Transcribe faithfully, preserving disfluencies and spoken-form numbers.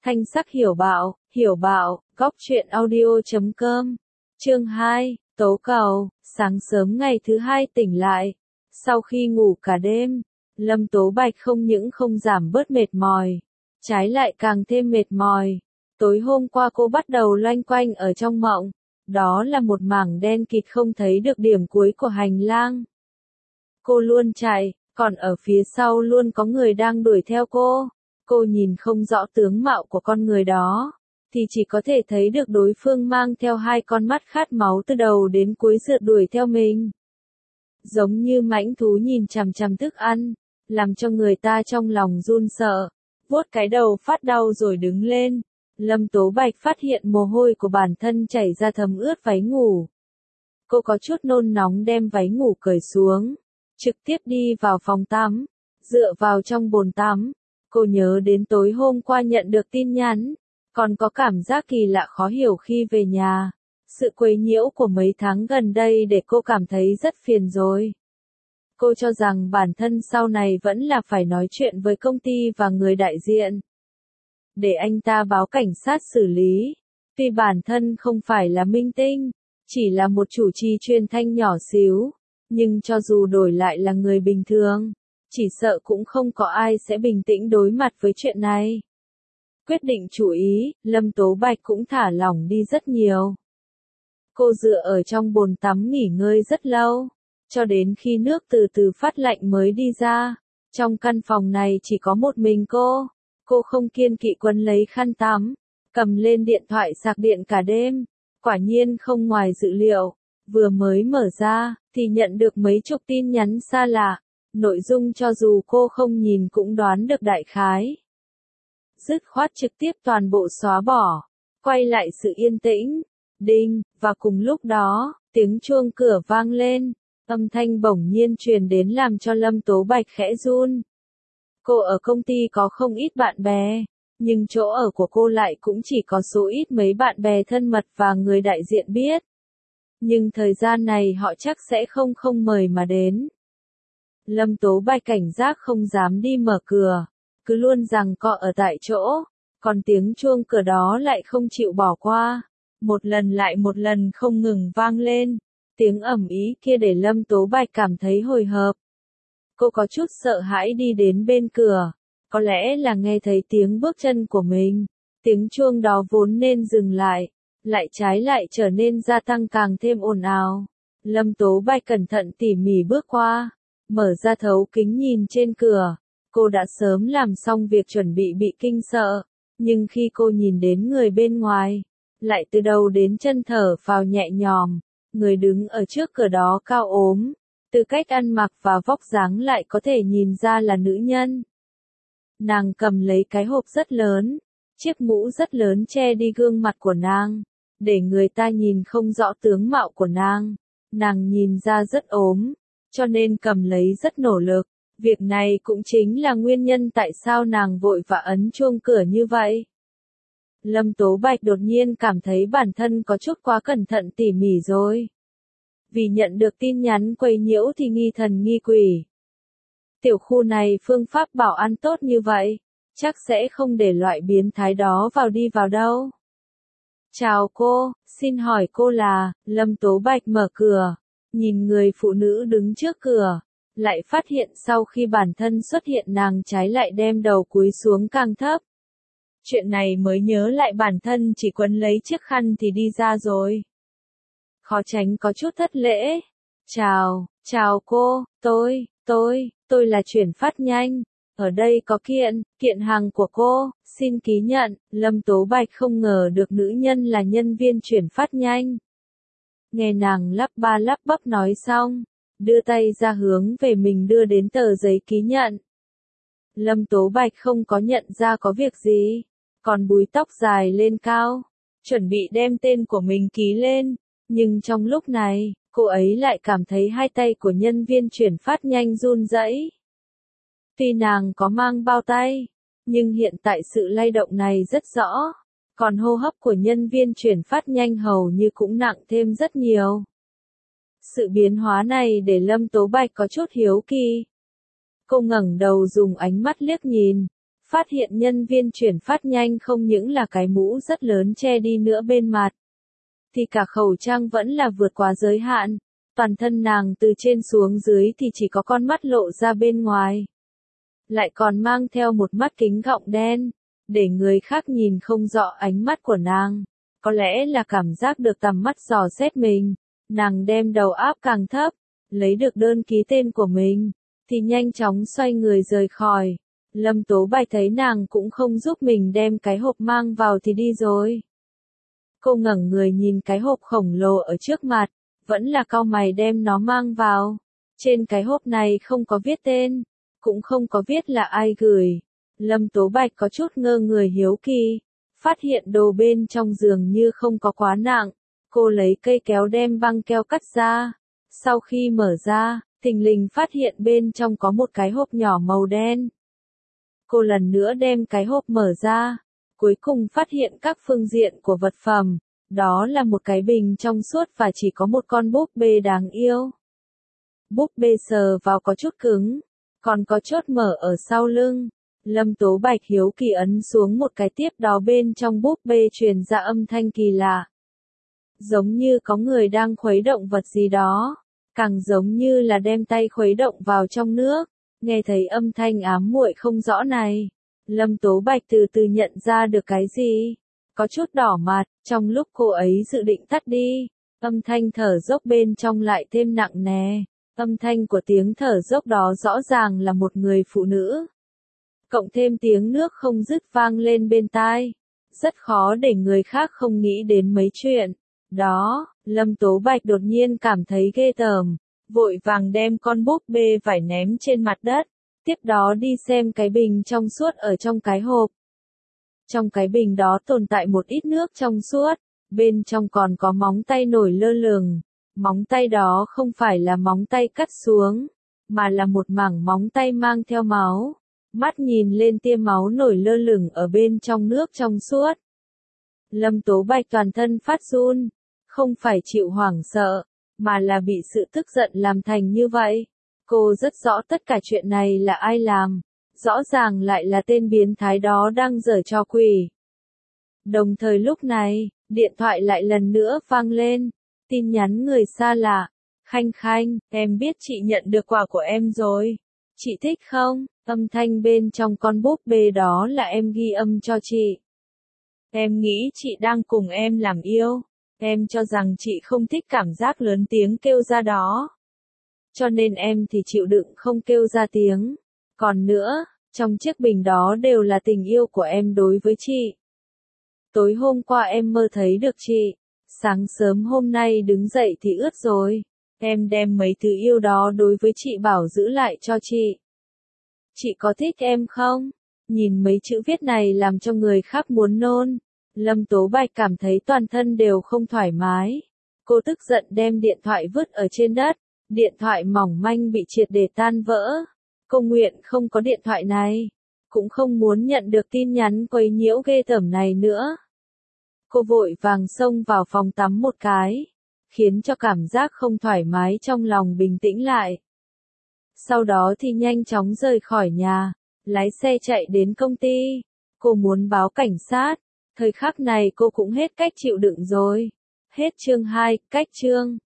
Thanh sắc hiểu bạo, hiểu bạo, góc truyện audio chấm com. Chương hai, tố cầu. Sáng sớm ngày thứ hai tỉnh lại. Sau khi ngủ cả đêm, Lâm Tố Bạch không những không giảm bớt mệt mỏi, trái lại càng thêm mệt mỏi. Tối hôm qua cô bắt đầu loanh quanh ở trong mộng. Đó là một mảng đen kịt không thấy được điểm cuối của hành lang. Cô luôn chạy, còn ở phía sau luôn có người đang đuổi theo cô. Cô nhìn không rõ tướng mạo của con người đó, thì chỉ có thể thấy được đối phương mang theo hai con mắt khát máu từ đầu đến cuối rượt đuổi theo mình. Giống như mãnh thú nhìn chằm chằm thức ăn, làm cho người ta trong lòng run sợ, vuốt cái đầu phát đau rồi đứng lên. Lâm Tố Bạch phát hiện mồ hôi của bản thân chảy ra thấm ướt váy ngủ. Cô có chút nôn nóng đem váy ngủ cởi xuống, trực tiếp đi vào phòng tắm, dựa vào trong bồn tắm. Cô nhớ đến tối hôm qua nhận được tin nhắn, còn có cảm giác kỳ lạ khó hiểu khi về nhà. Sự quấy nhiễu của mấy tháng gần đây để cô cảm thấy rất phiền rồi. Cô cho rằng bản thân sau này vẫn là phải nói chuyện với công ty và người đại diện, để anh ta báo cảnh sát xử lý. Vì bản thân không phải là minh tinh, chỉ là một chủ trì truyền thanh nhỏ xíu, nhưng cho dù đổi lại là người bình thường, chỉ sợ cũng không có ai sẽ bình tĩnh đối mặt với chuyện này. Quyết định chú ý, Lâm Tố Bạch cũng thả lỏng đi rất nhiều. Cô dựa ở trong bồn tắm nghỉ ngơi rất lâu, cho đến khi nước từ từ phát lạnh mới đi ra. Trong căn phòng này chỉ có một mình cô. Cô không kiêng kỵ quấn lấy khăn tắm, cầm lên điện thoại sạc điện cả đêm. Quả nhiên không ngoài dự liệu, vừa mới mở ra, thì nhận được mấy chục tin nhắn xa lạ. Nội dung cho dù cô không nhìn cũng đoán được đại khái. Dứt khoát trực tiếp toàn bộ xóa bỏ, quay lại sự yên tĩnh. Đinh, và cùng lúc đó, tiếng chuông cửa vang lên, âm thanh bỗng nhiên truyền đến làm cho Lâm Tố Bạch khẽ run. Cô ở công ty có không ít bạn bè, nhưng chỗ ở của cô lại cũng chỉ có số ít mấy bạn bè thân mật và người đại diện biết. Nhưng thời gian này họ chắc sẽ không không mời mà đến. Lâm Tố Bạch cảnh giác không dám đi mở cửa, cứ luôn rằng co ở tại chỗ, còn tiếng chuông cửa đó lại không chịu bỏ qua. Một lần lại một lần không ngừng vang lên, tiếng ầm ĩ kia để Lâm Tố Bạch cảm thấy hồi hộp. Cô có chút sợ hãi đi đến bên cửa, có lẽ là nghe thấy tiếng bước chân của mình, tiếng chuông đó vốn nên dừng lại, lại trái lại trở nên gia tăng càng thêm ồn ào. Lâm Tố Bạch cẩn thận tỉ mỉ bước qua, mở ra thấu kính nhìn trên cửa. Cô đã sớm làm xong việc chuẩn bị bị kinh sợ, nhưng khi cô nhìn đến người bên ngoài, lại từ đầu đến chân thở phào nhẹ nhõm. Người đứng ở trước cửa đó cao ốm, từ cách ăn mặc và vóc dáng lại có thể nhìn ra là nữ nhân. Nàng cầm lấy cái hộp rất lớn, chiếc mũ rất lớn che đi gương mặt của nàng, để người ta nhìn không rõ tướng mạo của nàng. Nàng nhìn ra rất ốm, cho nên cầm lấy rất nỗ lực. Việc này cũng chính là nguyên nhân tại sao nàng vội vã ấn chuông cửa như vậy. Lâm Tố Bạch đột nhiên cảm thấy bản thân có chút quá cẩn thận tỉ mỉ rồi. Vì nhận được tin nhắn quấy nhiễu thì nghi thần nghi quỷ. Tiểu khu này phương pháp bảo an tốt như vậy, chắc sẽ không để loại biến thái đó vào đi vào đâu. Chào cô, xin hỏi cô là... Lâm Tố Bạch mở cửa, nhìn người phụ nữ đứng trước cửa, lại phát hiện sau khi bản thân xuất hiện nàng trái lại đem đầu cúi xuống càng thấp. Chuyện này mới nhớ lại bản thân chỉ quấn lấy chiếc khăn thì đi ra rồi. Khó tránh có chút thất lễ. Chào, chào cô, tôi, tôi, tôi là chuyển phát nhanh. Ở đây có kiện, kiện hàng của cô, xin ký nhận. Lâm Tố Bạch không ngờ được nữ nhân là nhân viên chuyển phát nhanh. Nghe nàng lắp ba lắp bắp nói xong, đưa tay ra hướng về mình đưa đến tờ giấy ký nhận. Lâm Tố Bạch không có nhận ra có việc gì, còn búi tóc dài lên cao, chuẩn bị đem tên của mình ký lên, nhưng trong lúc này, cô ấy lại cảm thấy hai tay của nhân viên chuyển phát nhanh run rẩy. Tuy nàng có mang bao tay, nhưng hiện tại sự lay động này rất rõ, còn hô hấp của nhân viên chuyển phát nhanh hầu như cũng nặng thêm rất nhiều. Sự biến hóa này để Lâm Tố Bạch có chút hiếu kỳ. Cô ngẩng đầu dùng ánh mắt liếc nhìn, phát hiện nhân viên chuyển phát nhanh không những là cái mũ rất lớn che đi nữa bên mặt, thì cả khẩu trang vẫn là vượt quá giới hạn. Toàn thân nàng từ trên xuống dưới thì chỉ có con mắt lộ ra bên ngoài. Lại còn mang theo một mắt kính gọng đen, để người khác nhìn không rõ ánh mắt của nàng. Có lẽ là cảm giác được tầm mắt dò xét mình, nàng đem đầu áp càng thấp, lấy được đơn ký tên của mình, thì nhanh chóng xoay người rời khỏi. Lâm Tố Bạch thấy nàng cũng không giúp mình đem cái hộp mang vào thì đi rồi. Cô ngẩng người nhìn cái hộp khổng lồ ở trước mặt, vẫn là cau mày đem nó mang vào. Trên cái hộp này không có viết tên, cũng không có viết là ai gửi. Lâm Tố Bạch có chút ngơ người hiếu kỳ, phát hiện đồ bên trong giường như không có quá nặng. Cô lấy cây kéo đem băng keo cắt ra. Sau khi mở ra, thình lình phát hiện bên trong có một cái hộp nhỏ màu đen. Cô lần nữa đem cái hộp mở ra, cuối cùng phát hiện các phương diện của vật phẩm. Đó là một cái bình trong suốt và chỉ có một con búp bê đáng yêu. Búp bê sờ vào có chút cứng, còn có chốt mở ở sau lưng. Lâm Tố Bạch hiếu kỳ ấn xuống một cái, tiếp đó bên trong búp bê truyền ra âm thanh kỳ lạ. Giống như có người đang khuấy động vật gì đó, càng giống như là đem tay khuấy động vào trong nước. Nghe thấy âm thanh ám muội không rõ này, Lâm Tố Bạch từ từ nhận ra được cái gì. Có chút đỏ mặt, trong lúc cô ấy dự định tắt đi, âm thanh thở dốc bên trong lại thêm nặng nề. Âm thanh của tiếng thở dốc đó rõ ràng là một người phụ nữ. Cộng thêm tiếng nước không dứt vang lên bên tai. Rất khó để người khác không nghĩ đến mấy chuyện. Đó, Lâm Tố Bạch đột nhiên cảm thấy ghê tởm, vội vàng đem con búp bê vải ném trên mặt đất. Tiếp đó đi xem cái bình trong suốt ở trong cái hộp. Trong cái bình đó tồn tại một ít nước trong suốt, bên trong còn có móng tay nổi lơ lửng. Móng tay đó không phải là móng tay cắt xuống, mà là một mảng móng tay mang theo máu. Mắt nhìn lên tia máu nổi lơ lửng ở bên trong nước trong suốt. Lâm Tố Bạch toàn thân phát run, không phải chịu hoảng sợ, mà là bị sự tức giận làm thành như vậy. Cô rất rõ tất cả chuyện này là ai làm, rõ ràng lại là tên biến thái đó đang giở trò quỷ. Đồng thời lúc này, điện thoại lại lần nữa vang lên, tin nhắn người xa lạ. Khanh Khanh, em biết chị nhận được quà của em rồi. Chị thích không? Âm thanh bên trong con búp bê đó là em ghi âm cho chị. Em nghĩ chị đang cùng em làm yêu. Em cho rằng chị không thích cảm giác lớn tiếng kêu ra đó. Cho nên em thì chịu đựng không kêu ra tiếng. Còn nữa, trong chiếc bình đó đều là tình yêu của em đối với chị. Tối hôm qua em mơ thấy được chị. Sáng sớm hôm nay đứng dậy thì ướt rồi. Em đem mấy thứ yêu đó đối với chị bảo giữ lại cho chị. Chị có thích em không? Nhìn mấy chữ viết này làm cho người khác muốn nôn. Lâm Tố Bạch cảm thấy toàn thân đều không thoải mái. Cô tức giận đem điện thoại vứt ở trên đất. Điện thoại mỏng manh bị triệt để tan vỡ. Cô nguyện không có điện thoại này. Cũng không muốn nhận được tin nhắn quấy nhiễu ghê tởm này nữa. Cô vội vàng xông vào phòng tắm một cái, khiến cho cảm giác không thoải mái trong lòng bình tĩnh lại. Sau đó thì nhanh chóng rời khỏi nhà, lái xe chạy đến công ty. Cô muốn báo cảnh sát, thời khắc này cô cũng hết cách chịu đựng rồi. Hết chương hai, cách chương.